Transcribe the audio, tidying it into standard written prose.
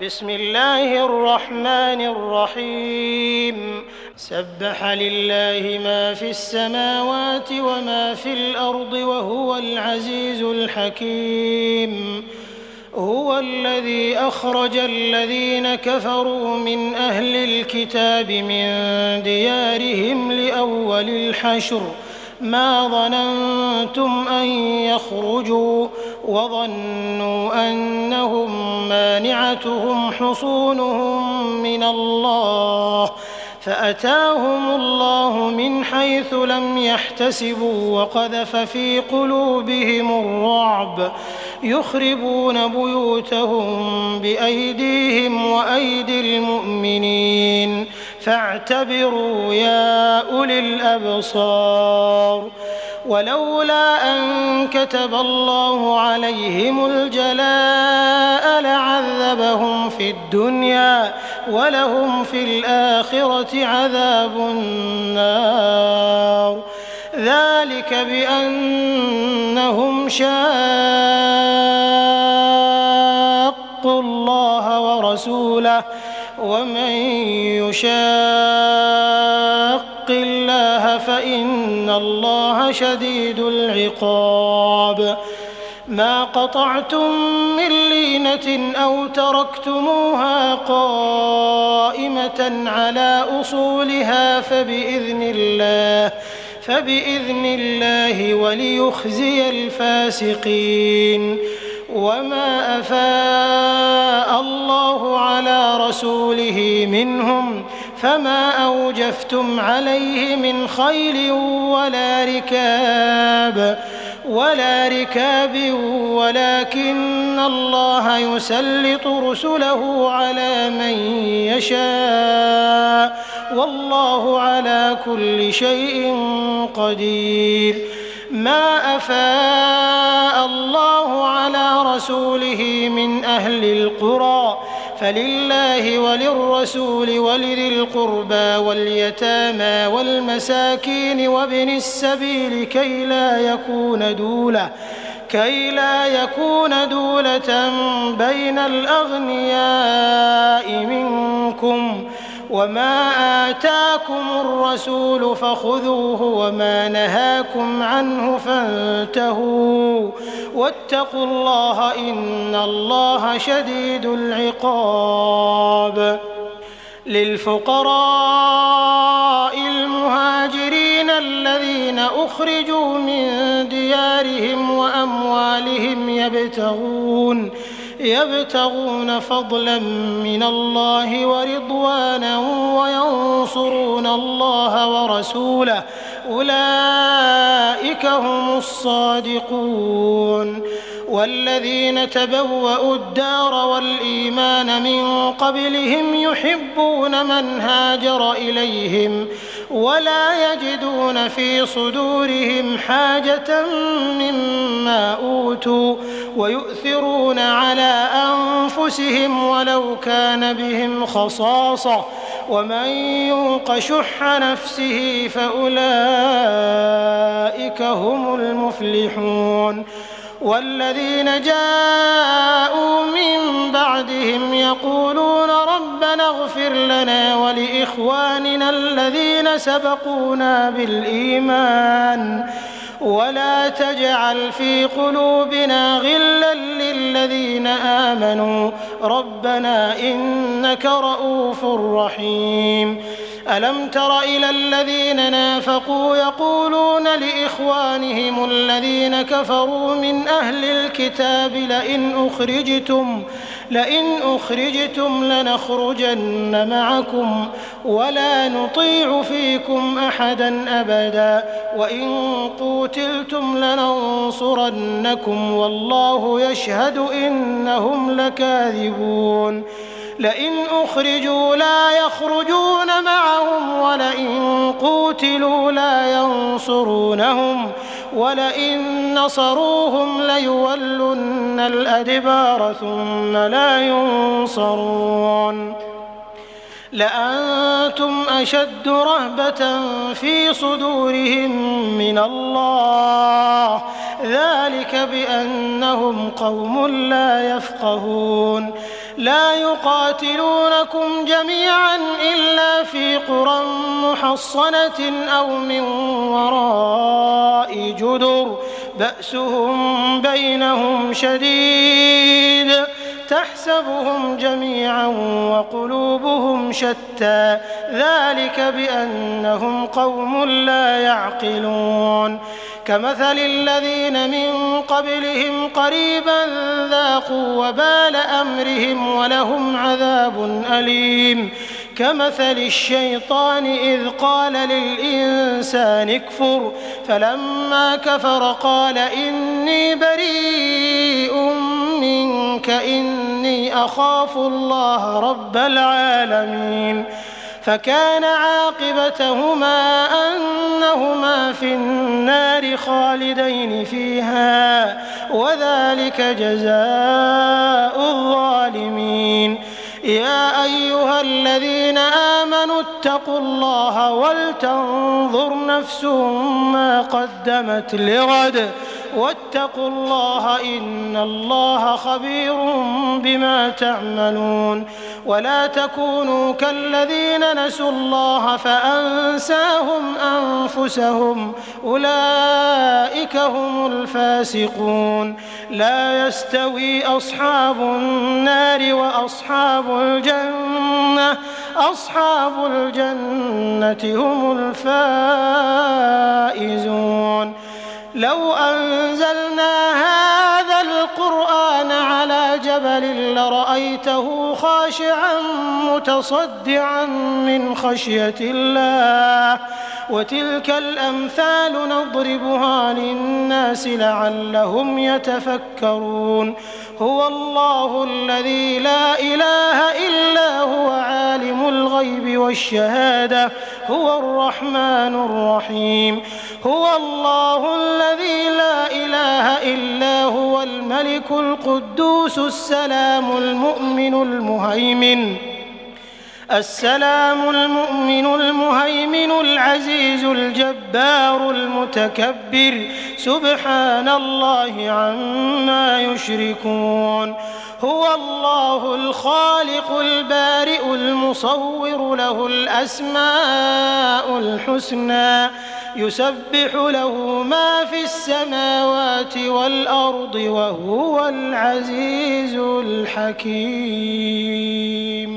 بسم الله الرحمن الرحيم سبح لله ما في السماوات وما في الأرض وهو العزيز الحكيم هو الذي أخرج الذين كفروا من أهل الكتاب من ديارهم لأول الحشر ما ظننتم أن يخرجوا وظنوا أنهم مانعتهم حصونهم من الله فأتاهم الله من حيث لم يحتسبوا وقذف في قلوبهم الرعب يخربون بيوتهم بأيديهم وأيدي المؤمنين فاعتبروا يا أولي الأبصار ولولا أن كتب الله عليهم الجلاء لعذبهم في الدنيا ولهم في الآخرة عذاب النار ذلك بأنهم شاقوا الله ورسوله ومن يشاق الله فإن الله شديد العقاب ما قطعتم من لينة أو تركتموها قائمة على أصولها فبإذن الله وليخزي الفاسقين وما أفاء الله على رسوله منهم فما أوجفتم عليه من خيل ولا ركاب ولكن الله يسلط رسله على من يشاء والله على كل شيء قدير ما أفاء الله على رسوله من أهل القرى فلله وللرسول ولذي القربى واليتامى والمساكين وابن السبيل كي لا يكون دولة بين الأغنياء منكم وما آتاكم الرسول فخذوه وما نهاكم عنه فانتهوا واتقوا الله إن الله شديد العقاب للفقراء المهاجرين الذين أخرجوا من ديارهم وأموالهم يبتغون فضلا من الله ورضوانا وينصرون الله ورسوله أولئك هم الصادقون والذين تبوأوا الدار والإيمان من قبلهم يحبون من هاجر إليهم ولا يجدون في صدورهم حاجة مما أوتوا ويؤثرون على أنفسهم ولو كان بهم خصاصة ومن يوق شح نفسه فأولئك هم المفلحون والذين جاءوا من بعدهم يقولون ربنا اغفر لنا ولإخواننا الذين سبقونا بالإيمان ولا تجعل في قلوبنا غلا للذين آمنوا ربنا إنك رؤوف رحيم ألم تر إلى الذين نافقوا يقولون لإخوانهم الذين كفروا من أهل الكتاب لئن أخرجتم لنخرجن معكم ولا نطيع فيكم أحدا أبدا وإن قوتلتم لننصرنكم والله يشهد إنهم لكاذبون لئن أخرجوا لا يخرجون معهم ولئن قوتلوا لا ينصرونهم ولئن نصروهم ليولن الأدبار ثم لا ينصرون لأنتم أشد رهبة في صدورهم من الله ذلك بأنهم قوم لا يفقهون لا يقاتلونكم جميعا إلا في قرى محصنة أو من وراء جدر بأسهم بينهم شديد تحسبهم جميعا وقلوبهم شتى ذلك بأنهم قوم لا يعقلون كمثل الذين من قبلهم قريبا ذاقوا وبال أمرهم ولهم عذاب أليم كمثل الشيطان إذ قال للإنسان اكفر فلما كفر قال إني بريء منك إني أخاف الله رب العالمين فكان عاقبتهما أنهما في النار خالدين فيها وذلك جزاء الظالمين يا أيها الذين آمنوا اتقوا الله ولتنظر نفس ما قدمت لغد واتقوا الله إن الله خبير بما تعملون ولا تكونوا كالذين نسوا الله فأنساهم أنفسهم أولئك هم الفاسقون لا يستوي أصحاب النار وأصحاب الجنة أصحاب الجنة هم الفائزون لو أنزلنا هذا القرآن على جبل لرأيته خاشعا متصدعا من خشية الله وتلك الأمثال نضربها للناس لعلهم يتفكرون هو الله الذي لا إله إلا هو عالم الغيب والشهادة هو الرحمن الرحيم هو الله الذي لا إله إلا هو الملك القدوس السلام المؤمن المهيمن العزيز الجبار المتكبر سبحان الله عما يشركون هو الله الخالق البارئ المصور له الأسماء الحسنى يسبح له ما في السماوات والأرض وهو العزيز الحكيم